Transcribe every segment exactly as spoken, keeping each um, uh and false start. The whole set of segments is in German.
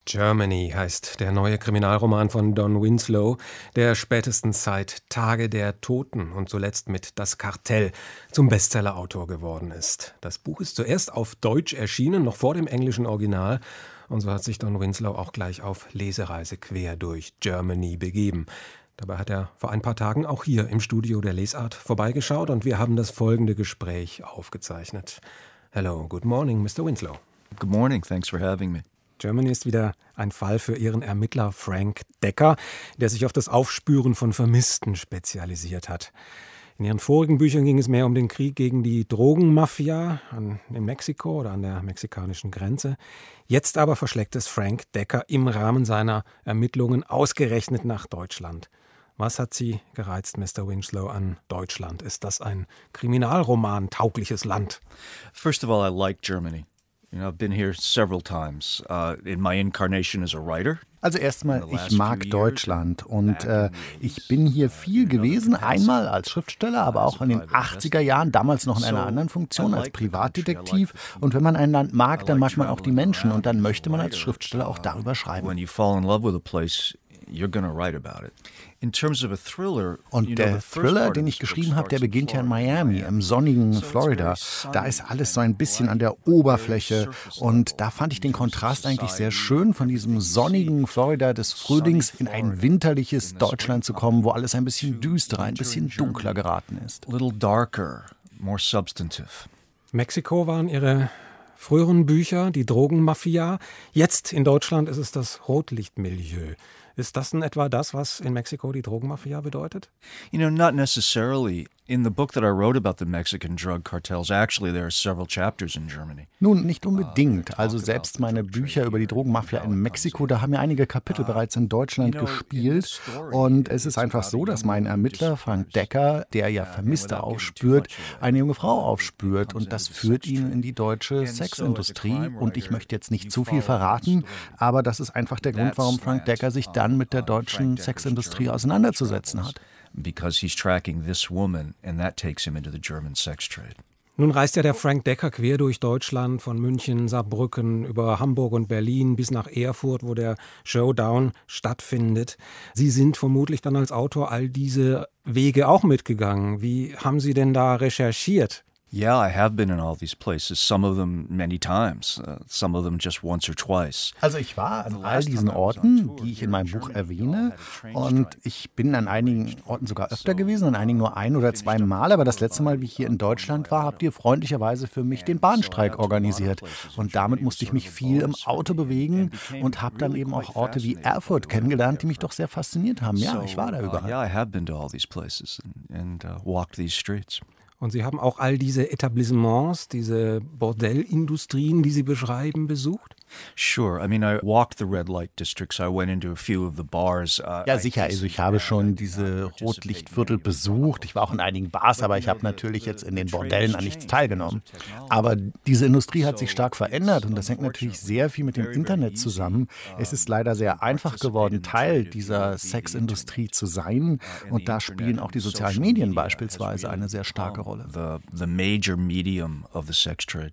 Germany heißt der neue Kriminalroman von Don Winslow, der spätestens seit Tage der Toten und zuletzt mit Das Kartell zum Bestsellerautor geworden ist. Das Buch ist zuerst auf Deutsch erschienen, noch vor dem englischen Original. Und so hat sich Don Winslow auch gleich auf Lesereise quer durch Germany begeben. Dabei hat er vor ein paar Tagen auch hier im Studio der Lesart vorbeigeschaut und wir haben das folgende Gespräch aufgezeichnet. Hello, good morning, Mister Winslow. Good morning, thanks for having me. Germany ist wieder ein Fall für Ihren Ermittler Frank Decker, der sich auf das Aufspüren von Vermissten spezialisiert hat. In Ihren vorigen Büchern ging es mehr um den Krieg gegen die Drogenmafia an, in Mexiko oder an der mexikanischen Grenze. Jetzt aber verschlägt es Frank Decker im Rahmen seiner Ermittlungen ausgerechnet nach Deutschland. Was hat Sie gereizt, Mister Winslow, an Deutschland? Ist das ein Kriminalroman-taugliches Land? First of all, I like Germany. You know, I've been here several times uh, in my incarnation as a writer. Also erstmal, ich mag Deutschland und äh, ich bin hier viel gewesen, einmal als Schriftsteller, aber auch in den achtziger Jahren, damals noch in einer anderen Funktion als Privatdetektiv. Und wenn man ein Land mag, dann mag man auch die Menschen und dann möchte man als Schriftsteller auch darüber schreiben. When you fall in love with a place, you're gonna write about it. In terms of a thriller, und der Thriller, den ich geschrieben habe, der beginnt ja in Miami, im sonnigen Florida. Da ist alles so ein bisschen an der Oberfläche und da fand ich den Kontrast eigentlich sehr schön, von diesem sonnigen Florida des Frühlings in ein winterliches Deutschland zu kommen, wo alles ein bisschen düsterer, ein bisschen dunkler geraten ist. A little darker, more substantive. Mexiko waren Ihre früheren Bücher, die Drogenmafia. Jetzt in Deutschland ist es das Rotlichtmilieu. Ist das denn etwa das, was in Mexiko die Drogenmafia bedeutet? You know, not necessarily. In the book that I wrote about the Mexican drug cartels, actually there are several chapters in Germany. Nun, nicht unbedingt. Also selbst meine Bücher über die Drogenmafia in Mexiko, da haben ja einige Kapitel bereits in Deutschland gespielt. Und es ist einfach so, dass mein Ermittler Frank Decker, der ja Vermisste aufspürt, eine junge Frau aufspürt. Und das führt ihn in die deutsche Sexindustrie. Und ich möchte jetzt nicht zu viel verraten, aber das ist einfach der Grund, warum Frank Decker sich dann mit der deutschen Sexindustrie auseinanderzusetzen hat. Because he's tracking this woman and that takes him into the German sex trade. Nun reist ja der Frank Decker quer durch Deutschland, von München, Saarbrücken über Hamburg und Berlin bis nach Erfurt, wo der Showdown stattfindet. Sie sind vermutlich dann als Autor all diese Wege auch mitgegangen. Wie haben Sie denn da recherchiert? Yeah, I have been in all these places, some of them many times, uh, some of them just once or twice. Also ich war an all diesen Orten, die ich in meinem Buch erwähne, und ich bin an einigen Orten sogar öfter gewesen, an einigen nur ein oder zwei Mal, aber das letzte Mal, wie ich hier in Deutschland war, habt ihr freundlicherweise für mich den Bahnstreik organisiert und damit musste ich mich viel im Auto bewegen und habe dann eben auch Orte wie Erfurt kennengelernt, die mich doch sehr fasziniert haben. Ja, ich war da überall. Yeah, I have been to all these places and, and uh, walked these streets. Und Sie haben auch all diese Etablissements, diese Bordellindustrien, die Sie beschreiben, besucht? Sure. I mean, I walked the red light districts. I went into a few of the bars. Uh, ja, sicher. Also ich habe schon diese Rotlichtviertel besucht. Ich war auch in einigen Bars, aber ich habe natürlich jetzt in den Bordellen an nichts teilgenommen. Aber diese Industrie hat sich stark verändert und das hängt natürlich sehr viel mit dem Internet zusammen. Es ist leider sehr einfach geworden, Teil dieser Sexindustrie zu sein und da spielen auch die sozialen Medien beispielsweise eine sehr starke Rolle. The, the major medium of the sex trade.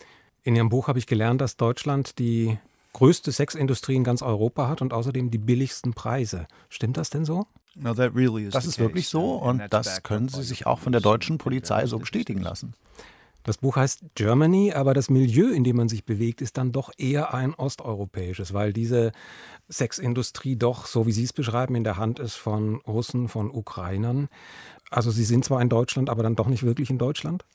In Ihrem Buch habe ich gelernt, dass Deutschland die größte Sexindustrie in ganz Europa hat und außerdem die billigsten Preise. Stimmt das denn so? Das ist wirklich so und das können Sie sich auch von der deutschen Polizei so bestätigen lassen. Das Buch heißt Germany, aber das Milieu, in dem man sich bewegt, ist dann doch eher ein osteuropäisches, weil diese Sexindustrie doch, so wie Sie es beschreiben, in der Hand ist von Russen, von Ukrainern. Also Sie sind zwar in Deutschland, aber dann doch nicht wirklich in Deutschland?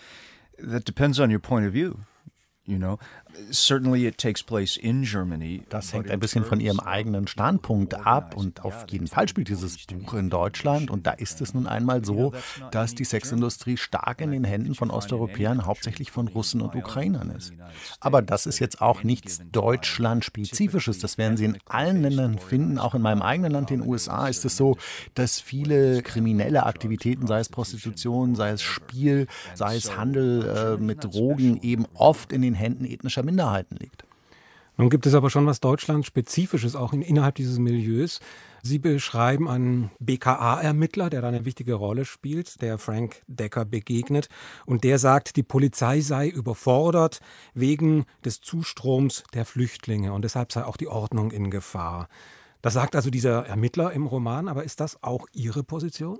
That depends on your point of view. You know, certainly it takes place in Germany. Das hängt ein bisschen von Ihrem eigenen Standpunkt ab und auf jeden Fall spielt dieses Buch in Deutschland und da ist es nun einmal so, dass die Sexindustrie stark in den Händen von Osteuropäern, hauptsächlich von Russen und Ukrainern ist. Aber das ist jetzt auch nichts Deutschland-Spezifisches, das werden Sie in allen Ländern finden, auch in meinem eigenen Land, den U S A, ist es so, dass viele kriminelle Aktivitäten, sei es Prostitution, sei es Spiel, sei es Handel äh, mit Drogen, eben oft in den Händen ethnischer Minderheiten liegt. Nun gibt es aber schon was Deutschland-Spezifisches auch in, innerhalb dieses Milieus. Sie beschreiben einen B K A-Ermittler, der da eine wichtige Rolle spielt, der Frank Decker begegnet. Und der sagt, die Polizei sei überfordert wegen des Zustroms der Flüchtlinge. Und deshalb sei auch die Ordnung in Gefahr. Das sagt also dieser Ermittler im Roman. Aber ist das auch Ihre Position?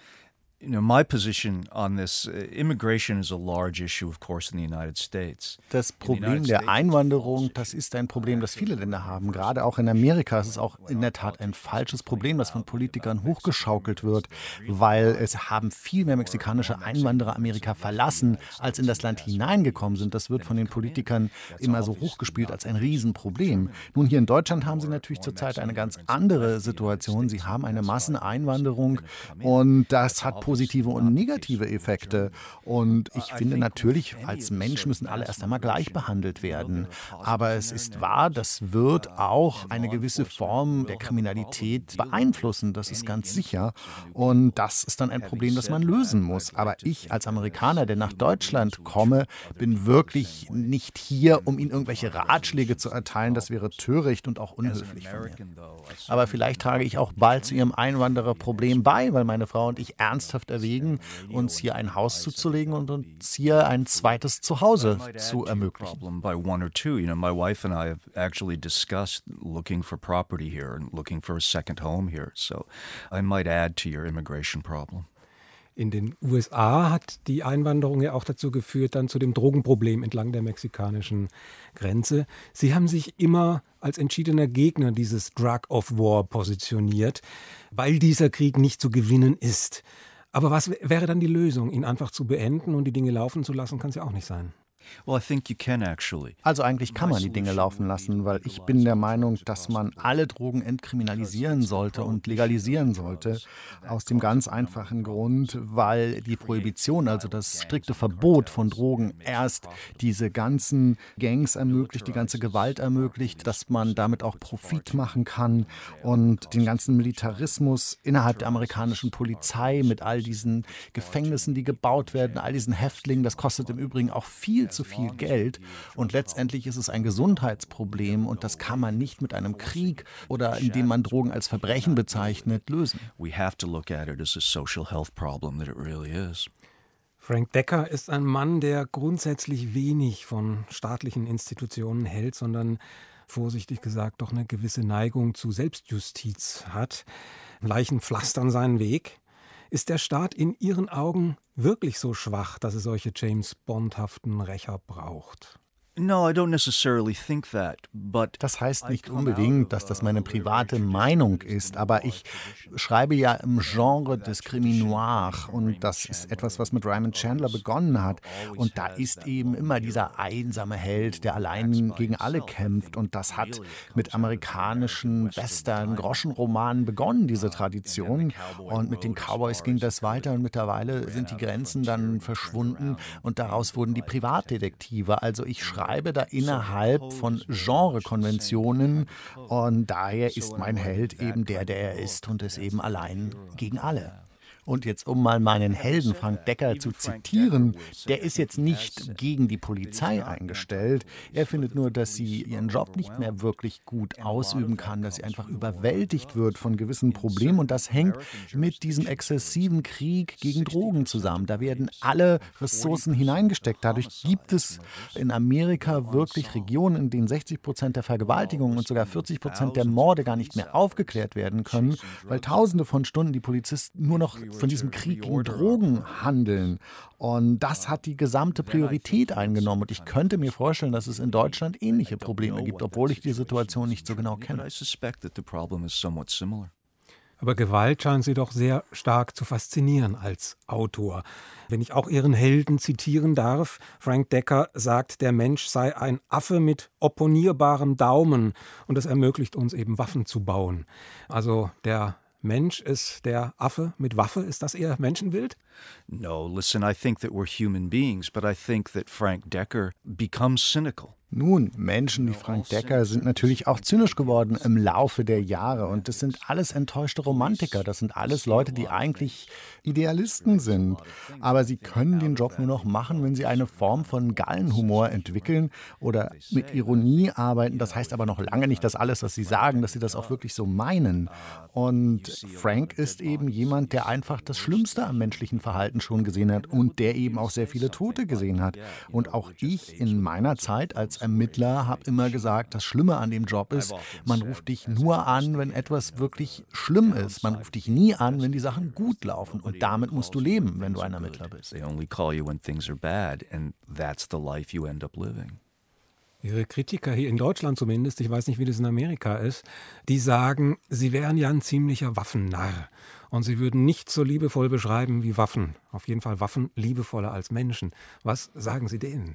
You know, my position on this, uh, immigration is a large issue, of course, in the United States. Das Problem der Einwanderung, das ist ein Problem, das viele Länder haben. Gerade auch in Amerika ist es auch in der Tat ein falsches Problem, das von Politikern hochgeschaukelt wird, weil es haben viel mehr mexikanische Einwanderer Amerika verlassen, als in das Land hineingekommen sind. Das wird von den Politikern immer so hochgespielt als ein Riesenproblem. Nun, hier in Deutschland haben sie natürlich zurzeit eine ganz andere Situation. Sie haben eine Masseneinwanderung und das hat positive und negative Effekte. Und ich finde natürlich, als Mensch müssen alle erst einmal gleich behandelt werden. Aber es ist wahr, das wird auch eine gewisse Form der Kriminalität beeinflussen, das ist ganz sicher. Und das ist dann ein Problem, das man lösen muss. Aber ich als Amerikaner, der nach Deutschland komme, bin wirklich nicht hier, um Ihnen irgendwelche Ratschläge zu erteilen. Das wäre töricht und auch unhöflich von mir. Aber vielleicht trage ich auch bald zu Ihrem Einwandererproblem bei, weil meine Frau und ich ernsthaft erwägen, uns hier ein Haus zuzulegen und uns hier ein zweites Zuhause zu ermöglichen. By one or two, you know, my wife and I have actually discussed looking for property here and looking for a second home here. So I might add to your immigration problem. In den U S A hat die Einwanderung ja auch dazu geführt, dann zu dem Drogenproblem entlang der mexikanischen Grenze. Sie haben sich immer als entschiedener Gegner dieses Drug of War positioniert, weil dieser Krieg nicht zu gewinnen ist. Aber was wäre dann die Lösung? Ihn einfach zu beenden und die Dinge laufen zu lassen, kann es ja auch nicht sein. Well, I think you can actually. Also eigentlich kann man die Dinge laufen lassen, weil ich bin der Meinung, dass man alle Drogen entkriminalisieren sollte und legalisieren sollte. Aus dem ganz einfachen Grund, weil die Prohibition, also das strikte Verbot von Drogen, erst diese ganzen Gangs ermöglicht, die ganze Gewalt ermöglicht, dass man damit auch Profit machen kann und den ganzen Militarismus innerhalb der amerikanischen Polizei mit all diesen Gefängnissen, die gebaut werden, all diesen Häftlingen, das kostet im Übrigen auch viel zu viel Geld und letztendlich ist es ein Gesundheitsproblem und das kann man nicht mit einem Krieg oder indem man Drogen als Verbrechen bezeichnet, lösen. We have to look at it as a social health problem that it really is. Frank Decker ist ein Mann, der grundsätzlich wenig von staatlichen Institutionen hält, sondern vorsichtig gesagt doch eine gewisse Neigung zu Selbstjustiz hat. Leichen pflastern seinen Weg. Ist der Staat in Ihren Augen wirklich so schwach, dass es solche James-Bond-haften Rächer braucht? No, I don't necessarily think that, but das heißt nicht unbedingt, dass das meine private Meinung ist, aber ich schreibe ja im Genre des Krimi Noir und das ist etwas, was mit Raymond Chandler begonnen hat und da ist eben immer dieser einsame Held, der allein gegen alle kämpft und das hat mit amerikanischen Western, Groschenromanen begonnen, diese Tradition und mit den Cowboys ging das weiter und mittlerweile sind die Grenzen dann verschwunden und daraus wurden die Privatdetektive, also ich schreibe Ich schreibe da innerhalb von Genrekonventionen und daher ist mein Held eben der, der er ist und ist eben allein gegen alle. Und jetzt, um mal meinen Helden Frank Decker zu zitieren, der ist jetzt nicht gegen die Polizei eingestellt. Er findet nur, dass sie ihren Job nicht mehr wirklich gut ausüben kann, dass sie einfach überwältigt wird von gewissen Problemen. Und das hängt mit diesem exzessiven Krieg gegen Drogen zusammen. Da werden alle Ressourcen hineingesteckt. Dadurch gibt es in Amerika wirklich Regionen, in denen sechzig Prozent der Vergewaltigungen und sogar vierzig Prozent der Morde gar nicht mehr aufgeklärt werden können, weil Tausende von Stunden die Polizisten nur noch von diesem Krieg gegen Drogen handeln. Und das hat die gesamte Priorität eingenommen. Und ich könnte mir vorstellen, dass es in Deutschland ähnliche Probleme gibt, obwohl ich die Situation nicht so genau kenne. Aber Gewalt scheint Sie doch sehr stark zu faszinieren als Autor. Wenn ich auch Ihren Helden zitieren darf, Frank Decker sagt, der Mensch sei ein Affe mit opponierbarem Daumen und es ermöglicht uns eben Waffen zu bauen. Also der Mensch ist der Affe mit Waffe. Ist das eher Menschenbild? No, listen, I think that we're human beings, but I think that Frank Decker becomes cynical. Nun, Menschen wie Frank Decker sind natürlich auch zynisch geworden im Laufe der Jahre. Und das sind alles enttäuschte Romantiker. Das sind alles Leute, die eigentlich Idealisten sind. Aber sie können den Job nur noch machen, wenn sie eine Form von Galgenhumor entwickeln oder mit Ironie arbeiten. Das heißt aber noch lange nicht, dass alles, was sie sagen, dass sie das auch wirklich so meinen. Und Frank ist eben jemand, der einfach das Schlimmste am menschlichen Verhalten schon gesehen hat und der eben auch sehr viele Tote gesehen hat. Und auch ich in meiner Zeit als Ermittler habe immer gesagt, das Schlimme an dem Job ist, man ruft dich nur an, wenn etwas wirklich schlimm ist. Man ruft dich nie an, wenn die Sachen gut laufen. Und damit musst du leben, wenn du ein Ermittler bist. They only call you when things are bad, and that's the life you end up living. Ihre Kritiker hier in Deutschland zumindest, ich weiß nicht, wie das in Amerika ist, die sagen, Sie wären ja ein ziemlicher Waffennarr. Und Sie würden nichts so liebevoll beschreiben wie Waffen. Auf jeden Fall Waffen liebevoller als Menschen. Was sagen Sie denen?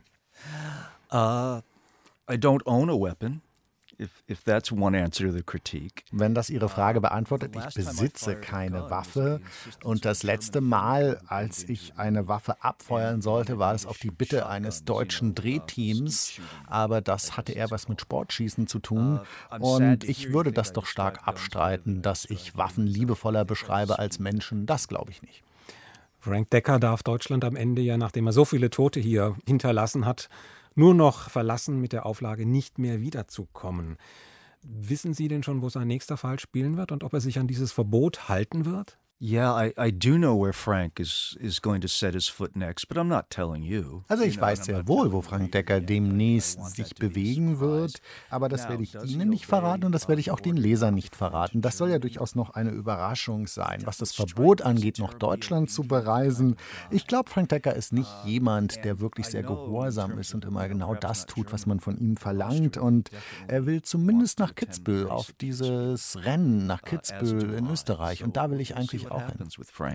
Uh, I don't own a weapon. If, if that's one answer to the critique. Wenn das Ihre Frage beantwortet, ich besitze keine Waffe. Und das letzte Mal, als ich eine Waffe abfeuern sollte, war es auf die Bitte eines deutschen Drehteams. Aber das hatte eher was mit Sportschießen zu tun. Und ich würde das doch stark abstreiten, dass ich Waffen liebevoller beschreibe als Menschen. Das glaube ich nicht. Frank Decker darf Deutschland am Ende ja, nachdem er so viele Tote hier hinterlassen hat, nur noch verlassen mit der Auflage, nicht mehr wiederzukommen. Wissen Sie denn schon, wo sein nächster Fall spielen wird und ob er sich an dieses Verbot halten wird? Yeah, I, I do know where Frank is, is going to set his foot next, but I'm not telling you. Also ich weiß sehr wohl, wo Frank Decker demnächst sich bewegen wird, aber das werde ich Ihnen nicht verraten und das werde ich auch den Lesern nicht verraten. Das soll ja durchaus noch eine Überraschung sein, was das Verbot angeht, noch Deutschland zu bereisen. Ich glaube, Frank Decker ist nicht jemand, der wirklich sehr gehorsam ist und immer genau das tut, was man von ihm verlangt. Und er will zumindest nach Kitzbühel, auf dieses Rennen nach Kitzbühel in Österreich. Und da will ich eigentlich auch hin.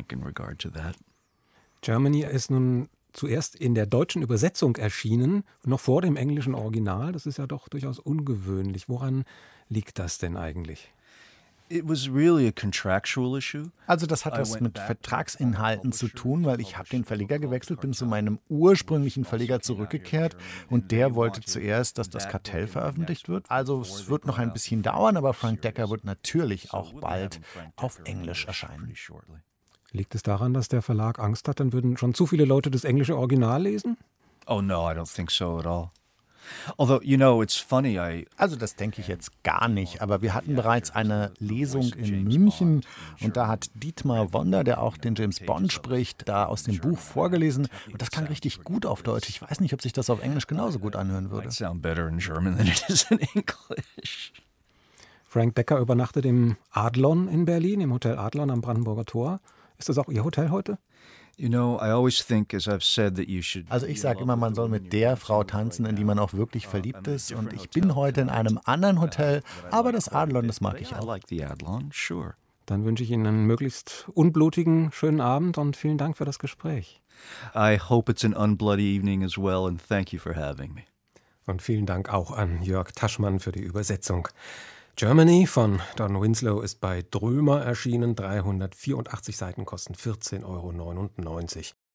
Germany ist nun zuerst in der deutschen Übersetzung erschienen, noch vor dem englischen Original. Das ist ja doch durchaus ungewöhnlich. Woran liegt das denn eigentlich? It was really a contractual issue. Also das hat was mit Vertragsinhalten zu tun, weil ich habe den Verleger gewechselt, bin zu meinem ursprünglichen Verleger zurückgekehrt und der wollte zuerst, dass das Kartell veröffentlicht wird. Also es wird noch ein bisschen dauern, aber Frank Decker wird natürlich auch bald auf Englisch erscheinen. Liegt es daran, dass der Verlag Angst hat, dann würden schon zu viele Leute das englische Original lesen? Oh no, I don't think so at all. Although, you know, it's funny, I Also das denke ich jetzt gar nicht, aber wir hatten bereits eine Lesung in München und da hat Dietmar Wonder, der auch den James Bond spricht, da aus dem Buch vorgelesen und das klang richtig gut auf Deutsch. Ich weiß nicht, ob sich das auf Englisch genauso gut anhören würde. might sound better in German than it is in English. Frank Decker übernachtet im Adlon in Berlin, im Hotel Adlon am Brandenburger Tor. Ist das auch Ihr Hotel heute? You know, I always think, as I've said, that you should. Also ich sage immer, man soll mit der Frau tanzen, in die man auch wirklich verliebt ist und ich bin heute in einem anderen Hotel, aber das Adlon, das mag ich I auch. like the Adlon, sure. Dann wünsche ich Ihnen einen möglichst unblutigen, schönen Abend und vielen Dank für das Gespräch. I hope it's an unbloody evening as well, and thank you for having me. Und vielen Dank auch an Jörg Taschmann für die Übersetzung. Germany von Don Winslow ist bei Drömer erschienen. dreihundertvierundachtzig Seiten kosten vierzehn Euro neunundneunzig.